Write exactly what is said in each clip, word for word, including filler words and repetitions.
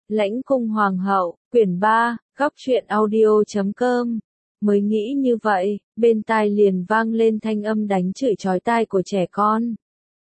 Lãnh cung hoàng hậu, quyển ba, góc truyện audio chấm com. Mới nghĩ như vậy, bên tai liền vang lên thanh âm đánh chửi chói tai của trẻ con.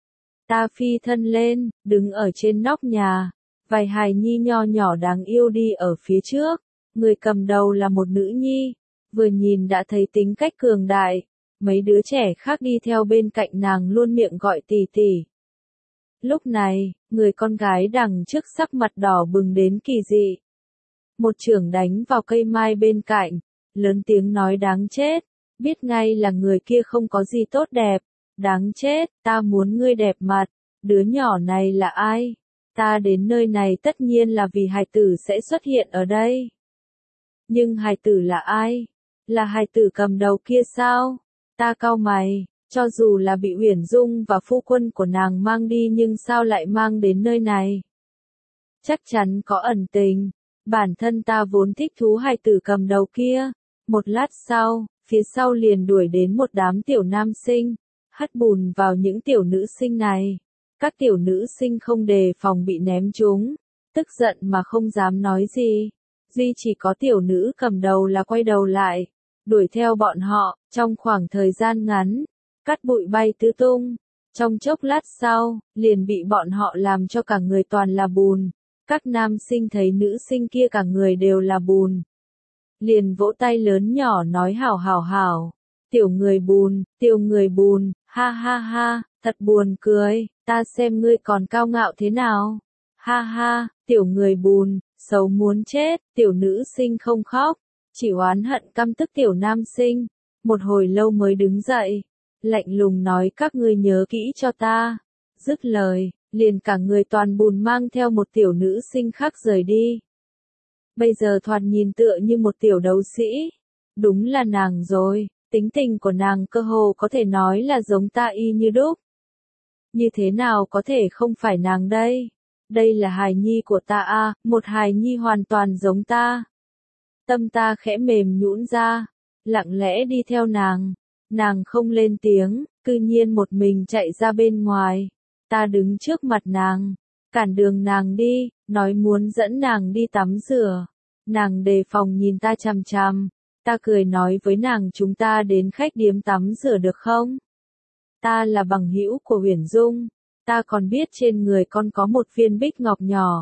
Ta phi thân lên, đứng ở trên nóc nhà, vài hài nhi nho nhỏ đáng yêu đi ở phía trước, người cầm đầu là một nữ nhi, vừa nhìn đã thấy tính cách cường đại, mấy đứa trẻ khác đi theo bên cạnh nàng luôn miệng gọi tỷ tỷ. Lúc này, người con gái đằng trước sắc mặt đỏ bừng đến kỳ dị. Một chưởng đánh vào cây mai bên cạnh, lớn tiếng nói đáng chết, biết ngay là người kia không có gì tốt đẹp, đáng chết, ta muốn ngươi đẹp mặt, đứa nhỏ này là ai? Ta đến nơi này tất nhiên là vì hài tử sẽ xuất hiện ở đây. Nhưng hài tử là ai? Là hài tử cầm đầu kia sao? Ta cau mày. Cho dù là bị Uyển Dung và phu quân của nàng mang đi nhưng sao lại mang đến nơi này? Chắc chắn có ẩn tình, bản thân ta vốn thích thú hài tử cầm đầu kia. Một lát sau, phía sau liền đuổi đến một đám tiểu nam sinh, hất bùn vào những tiểu nữ sinh này. Các tiểu nữ sinh không đề phòng bị ném trúng, tức giận mà không dám nói gì. Duy chỉ có tiểu nữ cầm đầu là quay đầu lại, đuổi theo bọn họ, trong khoảng thời gian ngắn. Cát bụi bay tứ tung, trong chốc lát sau, liền bị bọn họ làm cho cả người toàn là bùn. Các nam sinh thấy nữ sinh kia cả người đều là bùn, liền vỗ tay lớn nhỏ nói hảo hảo hảo, tiểu người bùn, tiểu người bùn, ha ha ha, thật buồn cười, ta xem ngươi còn cao ngạo thế nào, ha ha, tiểu người bùn, xấu muốn chết, tiểu nữ sinh không khóc, chỉ oán hận căm tức tiểu nam sinh, một hồi lâu mới đứng dậy. Lạnh lùng nói các ngươi nhớ kỹ cho ta. Dứt lời, liền cả người toàn bùn mang theo một tiểu nữ sinh khác rời đi. Bây giờ thoạt nhìn tựa như một tiểu đấu sĩ. Đúng là nàng rồi, tính tình của nàng cơ hồ có thể nói là giống ta y như đúc. Như thế nào có thể không phải nàng đây? Đây là hài nhi của ta a, một hài nhi hoàn toàn giống ta. Tâm ta khẽ mềm nhũn ra, lặng lẽ đi theo nàng. Nàng không lên tiếng, cư nhiên một mình chạy ra bên ngoài. Ta đứng trước mặt nàng, cản đường nàng đi, nói muốn dẫn nàng đi tắm rửa. Nàng đề phòng nhìn ta chằm chằm, ta cười nói với nàng chúng ta đến khách điếm tắm rửa được không? Ta là bằng hữu của Uyển Dung, ta còn biết trên người con có một viên bích ngọc nhỏ.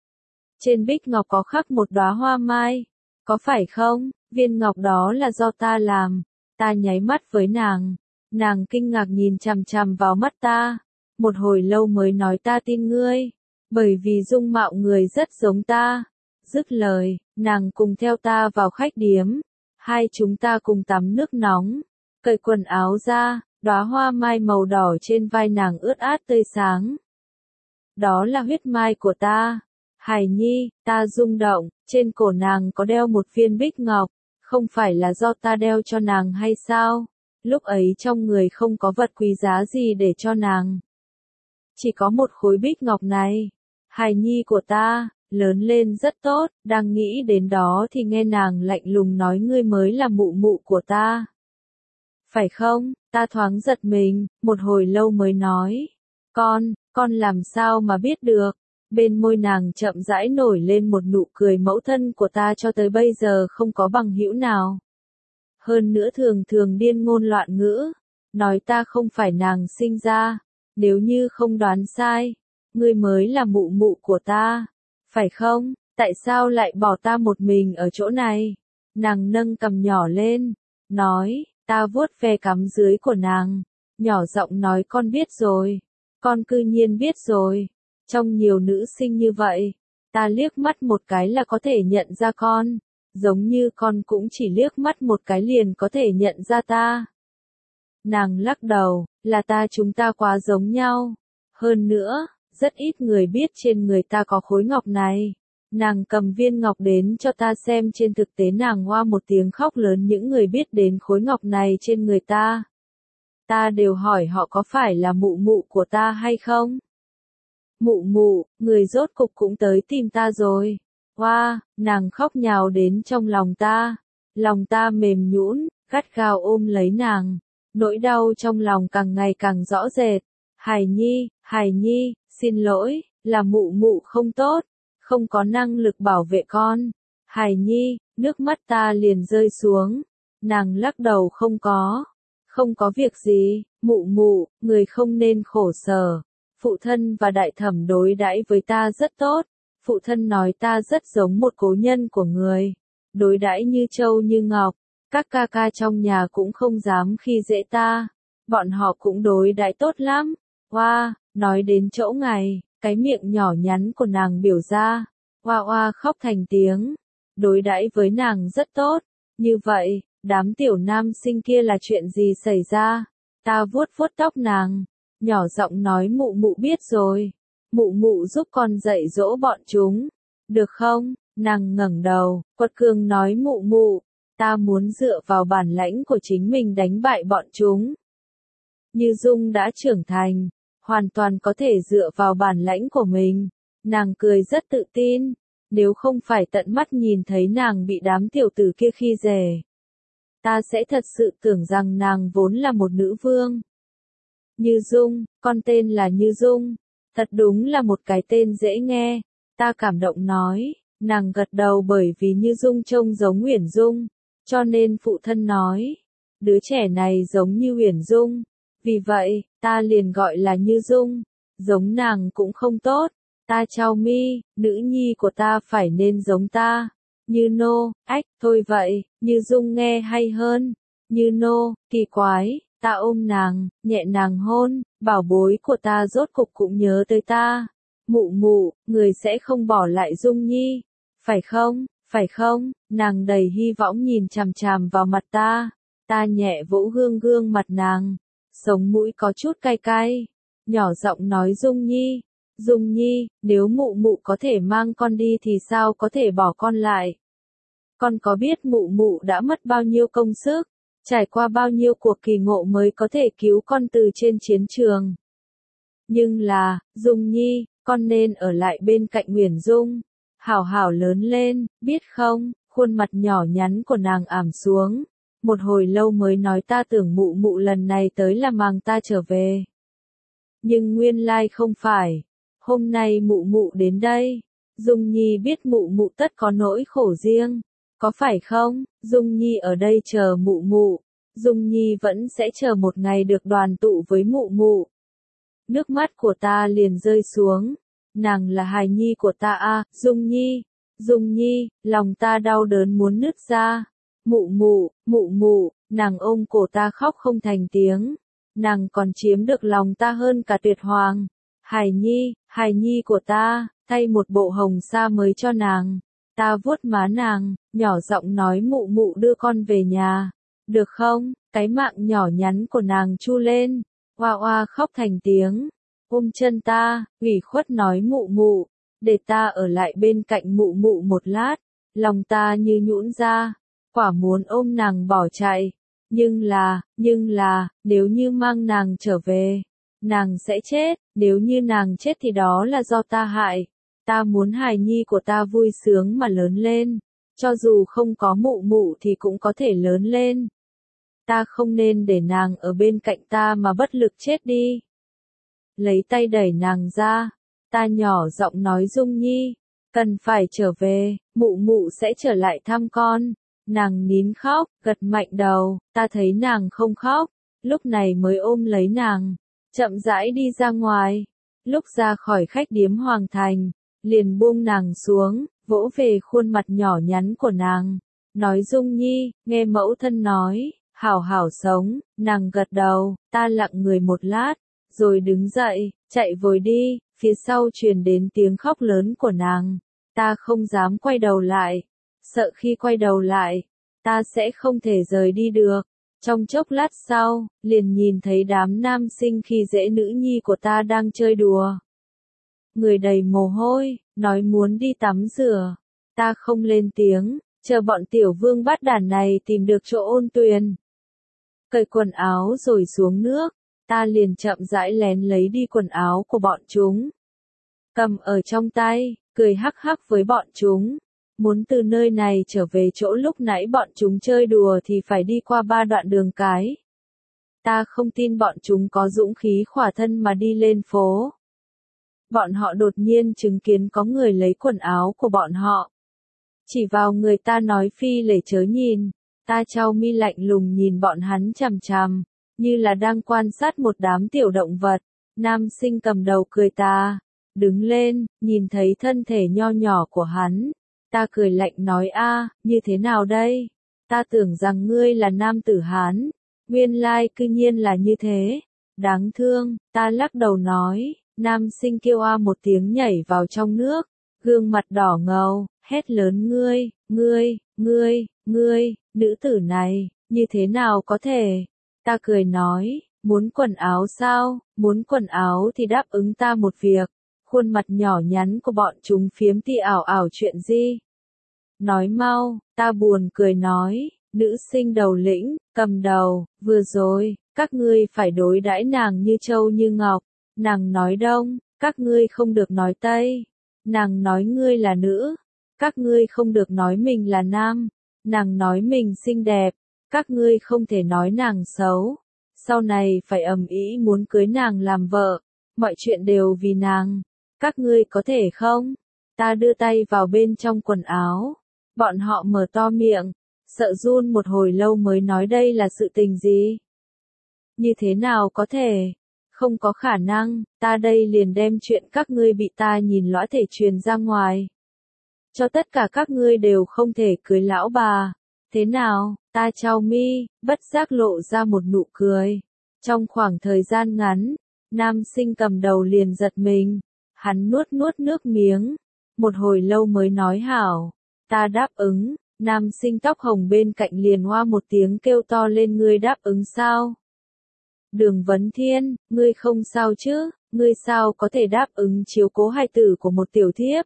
Trên bích ngọc có khắc một đóa hoa mai, có phải không? Viên ngọc đó là do ta làm. Ta nháy mắt với nàng, nàng kinh ngạc nhìn chằm chằm vào mắt ta, một hồi lâu mới nói ta tin ngươi, bởi vì dung mạo người rất giống ta. Dứt lời, nàng cùng theo ta vào khách điếm, hai chúng ta cùng tắm nước nóng, cởi quần áo ra, đóa hoa mai màu đỏ trên vai nàng ướt át tươi sáng. Đó là huyết mai của ta. Hài nhi, ta rung động, trên cổ nàng có đeo một viên bích ngọc. Không phải là do ta đeo cho nàng hay sao? Lúc ấy trong người không có vật quý giá gì để cho nàng. Chỉ có một khối bích ngọc này. Hài nhi của ta, lớn lên rất tốt, đang nghĩ đến đó thì nghe nàng lạnh lùng nói ngươi mới là mụ mụ của ta. Phải không? Ta thoáng giật mình, một hồi lâu mới nói. Con, con làm sao mà biết được? Bên môi nàng chậm rãi nổi lên một nụ cười mẫu thân của ta cho tới bây giờ không có bằng hữu nào. Hơn nữa thường thường điên ngôn loạn ngữ, nói ta không phải nàng sinh ra, nếu như không đoán sai, ngươi mới là mụ mụ của ta, phải không? Tại sao lại bỏ ta một mình ở chỗ này? Nàng nâng cằm nhỏ lên, nói, ta vuốt ve cằm dưới của nàng, nhỏ giọng nói con biết rồi, con cư nhiên biết rồi. Trong nhiều nữ sinh như vậy, ta liếc mắt một cái là có thể nhận ra con, giống như con cũng chỉ liếc mắt một cái liền có thể nhận ra ta. Nàng lắc đầu, là ta chúng ta quá giống nhau. Hơn nữa, rất ít người biết trên người ta có khối ngọc này. Nàng cầm viên ngọc đến cho ta xem trên thực tế nàng hoa một tiếng khóc lớn những người biết đến khối ngọc này trên người ta. Ta đều hỏi họ có phải là mụ mụ của ta hay không? Mụ mụ, người rốt cục cũng tới tìm ta rồi. Hoa, wow, nàng khóc nhào đến trong lòng ta. Lòng ta mềm nhũn, gắt gao ôm lấy nàng. Nỗi đau trong lòng càng ngày càng rõ rệt. Hài nhi, hài nhi, xin lỗi, là mụ mụ không tốt. không có năng lực bảo vệ con. Hài Nhi, nước mắt ta liền rơi xuống. Nàng lắc đầu không có. Không có việc gì, mụ mụ, người không nên khổ sở. Phụ thân và đại thẩm đối đãi với ta rất tốt. Phụ thân nói ta rất giống một cố nhân của người. Đối đãi như châu như ngọc. Các ca ca trong nhà cũng không dám khi dễ ta. Bọn họ cũng đối đãi tốt lắm. Oa, nói đến chỗ ngày, cái miệng nhỏ nhắn của nàng biểu ra. Oa oa khóc thành tiếng. Đối đãi với nàng rất tốt. Như vậy, đám tiểu nam sinh kia là chuyện gì xảy ra? Ta vuốt vuốt tóc nàng. Nhỏ giọng nói mụ mụ biết rồi. Mụ mụ giúp con dạy dỗ bọn chúng. Được không? Nàng ngẩng đầu, quật cường nói mụ mụ. Ta muốn dựa vào bản lãnh của chính mình đánh bại bọn chúng. Như Dung đã trưởng thành, hoàn toàn có thể dựa vào bản lãnh của mình. Nàng cười rất tự tin, nếu không phải tận mắt nhìn thấy nàng bị đám tiểu tử kia khi dè. Ta sẽ thật sự tưởng rằng nàng vốn là một nữ vương. Như Dung, con tên là Như Dung, thật đúng là một cái tên dễ nghe. Ta cảm động nói, nàng gật đầu bởi vì Như Dung trông giống Uyển Dung. Cho nên phụ thân nói, đứa trẻ này giống như Uyển Dung, vì vậy, ta liền gọi là Như Dung, giống nàng cũng không tốt, ta chau mi, nữ nhi của ta phải nên giống ta, Như Nô, ách, thôi vậy, Như Dung nghe hay hơn, Như Nô, kỳ quái, ta ôm nàng, nhẹ nàng hôn, bảo bối của ta rốt cục cũng nhớ tới ta, mụ mụ, người sẽ không bỏ lại Dung Nhi, phải không? Phải không? Nàng đầy hy vọng nhìn chằm chằm vào mặt ta. Ta nhẹ vỗ gương gương mặt nàng. Sống mũi có chút cay cay. Nhỏ giọng nói Dung Nhi. Dung Nhi, nếu mụ mụ có thể mang con đi thì sao có thể bỏ con lại? Con có biết mụ mụ đã mất bao nhiêu công sức, trải qua bao nhiêu cuộc kỳ ngộ mới có thể cứu con từ trên chiến trường. Nhưng là, Dung Nhi, con nên ở lại bên cạnh Uyển Dung. Hảo hảo lớn lên, biết không, khuôn mặt nhỏ nhắn của nàng ảm xuống. Một hồi lâu mới nói ta tưởng mụ mụ lần này tới là mang ta trở về. Nhưng nguyên lai không phải. Hôm nay mụ mụ đến đây. Dung Nhi biết mụ mụ tất có nỗi khổ riêng. Có phải không? Dung Nhi ở đây chờ mụ mụ. Dung Nhi vẫn sẽ chờ một ngày được đoàn tụ với mụ mụ. Nước mắt của ta liền rơi xuống. Nàng là hài nhi của ta a, Dung Nhi, Dung Nhi, lòng ta đau đớn muốn nứt ra. Mụ mụ, mụ mụ, nàng ôm cổ ta khóc không thành tiếng. Nàng còn chiếm được lòng ta hơn cả Tuyệt Hoàng. Hài Nhi, hài nhi của ta, thay một bộ hồng sa mới cho nàng. Ta vuốt má nàng, nhỏ giọng nói mụ mụ đưa con về nhà. Được không? Cái mạng nhỏ nhắn của nàng chu lên. Oa oa khóc thành tiếng. Ôm chân ta, ủy khuất nói mụ mụ, để ta ở lại bên cạnh mụ mụ một lát, lòng ta như nhũn ra, quả muốn ôm nàng bỏ chạy, nhưng là, nhưng là, nếu như mang nàng trở về, nàng sẽ chết, nếu như nàng chết thì đó là do ta hại, ta muốn hài nhi của ta vui sướng mà lớn lên, cho dù không có mụ mụ thì cũng có thể lớn lên. Ta không nên để nàng ở bên cạnh ta mà bất lực chết đi. Lấy tay đẩy nàng ra, ta nhỏ giọng nói Dung Nhi, cần phải trở về, mụ mụ sẽ trở lại thăm con. Nàng nín khóc, gật mạnh đầu, ta thấy nàng không khóc, lúc này mới ôm lấy nàng, chậm rãi đi ra ngoài. Lúc ra khỏi khách điếm Hoàng Thành, liền buông nàng xuống, vỗ về khuôn mặt nhỏ nhắn của nàng, nói Dung Nhi, nghe mẫu thân nói, hảo hảo sống, nàng gật đầu, ta lặng người một lát. Rồi đứng dậy, chạy vội đi, phía sau truyền đến tiếng khóc lớn của nàng. Ta không dám quay đầu lại, sợ khi quay đầu lại, ta sẽ không thể rời đi được. Trong chốc lát sau, liền nhìn thấy đám nam sinh khi dễ nữ nhi của ta đang chơi đùa. Người đầy mồ hôi, nói muốn đi tắm rửa. Ta không lên tiếng, chờ bọn tiểu vương bát đàn này tìm được chỗ ôn tuyền. Cởi quần áo rồi xuống nước. Ta liền chậm rãi lén lấy đi quần áo của bọn chúng. Cầm ở trong tay, cười hắc hắc với bọn chúng. Muốn từ nơi này trở về chỗ lúc nãy bọn chúng chơi đùa thì phải đi qua ba đoạn đường cái. Ta không tin bọn chúng có dũng khí khỏa thân mà đi lên phố. bọn họ đột nhiên chứng kiến có người lấy quần áo của bọn họ. Chỉ vào người ta nói phi lễ chớ nhìn, ta chau mi lạnh lùng nhìn bọn hắn chằm chằm, như là đang quan sát một đám tiểu động vật. Nam sinh cầm đầu cười ta, đứng lên, nhìn thấy thân thể nho nhỏ của hắn. Ta cười lạnh nói a, như thế nào đây? Ta tưởng rằng ngươi là nam tử Hán, nguyên lai cư nhiên là như thế. Đáng thương, ta lắc đầu nói, nam sinh kêu a một tiếng nhảy vào trong nước, gương mặt đỏ ngầu, hét lớn ngươi, ngươi, ngươi, ngươi, nữ tử này, như thế nào có thể? Ta cười nói, muốn quần áo sao, muốn quần áo thì đáp ứng ta một việc. Khuôn mặt nhỏ nhắn của bọn chúng phiếm ti ảo ảo chuyện gì? Nói mau, ta buồn cười nói, nữ sinh đầu lĩnh, cầm đầu, vừa rồi, các ngươi phải đối đãi nàng như châu như ngọc. Nàng nói đông, các ngươi không được nói tây. Nàng nói ngươi là nữ, các ngươi không được nói mình là nam. Nàng nói mình xinh đẹp, các ngươi không thể nói nàng xấu. Sau này phải ầm ĩ muốn cưới nàng làm vợ, mọi chuyện đều vì nàng. Các ngươi có thể không? Ta đưa tay vào bên trong quần áo. Bọn họ mở to miệng, sợ run một hồi lâu mới nói đây là sự tình gì? Như thế nào có thể? Không có khả năng, ta đây liền đem chuyện các ngươi bị ta nhìn lõa thể truyền ra ngoài. Cho tất cả các ngươi đều không thể cưới lão bà. Thế nào? Ta chau mi, bất giác lộ ra một nụ cười. Trong khoảng thời gian ngắn, nam sinh cầm đầu liền giật mình. Hắn nuốt nuốt nước miếng. Một hồi lâu mới nói hảo. Ta đáp ứng. Nam sinh tóc hồng bên cạnh liền hoa một tiếng kêu to lên ngươi đáp ứng sao? Đường Vấn Thiên, ngươi không sao chứ? Ngươi sao có thể đáp ứng chiếu cố hài tử của một tiểu thiếp?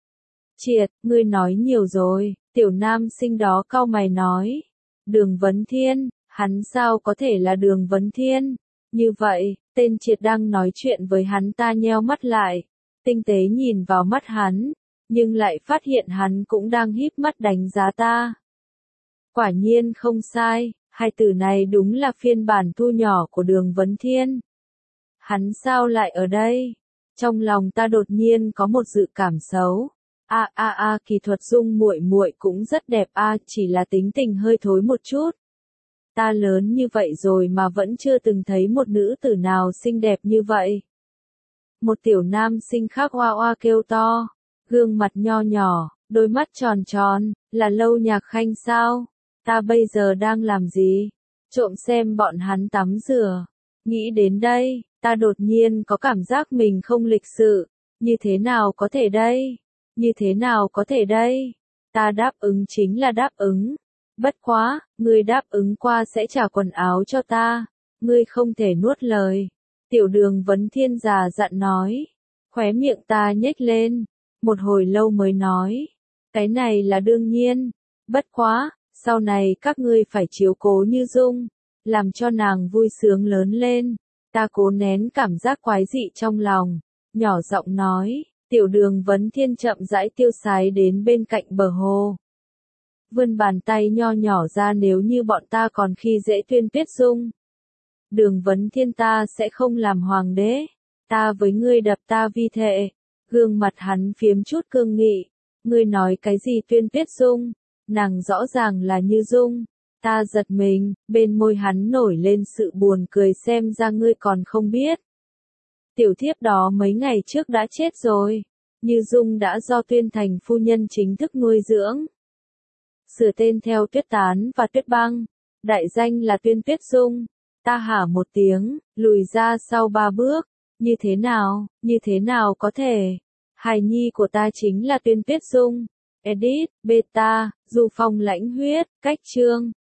Triệt, ngươi nói nhiều rồi. Tiểu nam sinh đó cau mày nói. Đường Vấn Thiên, hắn sao có thể là Đường Vấn Thiên? Như vậy, tên Triệt đang nói chuyện với hắn ta nheo mắt lại. Tinh tế nhìn vào mắt hắn, nhưng lại phát hiện hắn cũng đang híp mắt đánh giá ta. Quả nhiên không sai, hai từ này đúng là phiên bản thu nhỏ của Đường Vấn Thiên. Hắn sao lại ở đây? Trong lòng ta đột nhiên có một dự cảm xấu. A a a, kỳ thuật Dung muội muội cũng rất đẹp a, chỉ là tính tình hơi thối một chút. Ta lớn như vậy rồi mà vẫn chưa từng thấy một nữ tử nào xinh đẹp như vậy. Một tiểu nam sinh khác oa oa kêu to, gương mặt nho nhỏ, đôi mắt tròn tròn, là Lâu Nhạc Khanh sao? Ta bây giờ đang làm gì? Trộm xem bọn hắn tắm rửa. Nghĩ đến đây, ta đột nhiên có cảm giác mình không lịch sự. Như thế nào có thể đây? Như thế nào có thể đây? Ta đáp ứng chính là đáp ứng. Bất quá, ngươi đáp ứng qua sẽ trả quần áo cho ta. Ngươi không thể nuốt lời. Tiểu Đường Vấn Thiên già dặn nói. Khóe miệng ta nhếch lên. Một hồi lâu mới nói. Cái này là đương nhiên. Bất quá, sau này các ngươi phải chiếu cố Như Dung. Làm cho nàng vui sướng lớn lên. Ta cố nén cảm giác quái dị trong lòng. Nhỏ giọng nói. Tiểu Đường Vấn Thiên chậm rãi tiêu sái đến bên cạnh bờ hồ. Vươn bàn tay nho nhỏ ra nếu như bọn ta còn khi dễ Tuyên Tuyết Dung. Đường Vấn Thiên ta sẽ không làm hoàng đế. Ta với ngươi đập ta vi thệ. Gương mặt hắn phiếm chút cương nghị. Ngươi nói cái gì Tuyên Tuyết Dung? Nàng rõ ràng là Như Dung. Ta giật mình, bên môi hắn nổi lên sự buồn cười xem ra ngươi còn không biết. Tiểu thiếp đó mấy ngày trước đã chết rồi. Như Dung đã do Tuyên Thành phu nhân chính thức nuôi dưỡng. Sửa tên theo Tuyết Tán và Tuyết Băng. Đại danh là Tuyên Tuyết Dung. Ta hả một tiếng, lùi ra sau ba bước. Như thế nào, như thế nào có thể? Hài nhi của ta chính là Tuyên Tuyết Dung. Edit, Beta, Du Phong Lãnh Huyết, cách chương.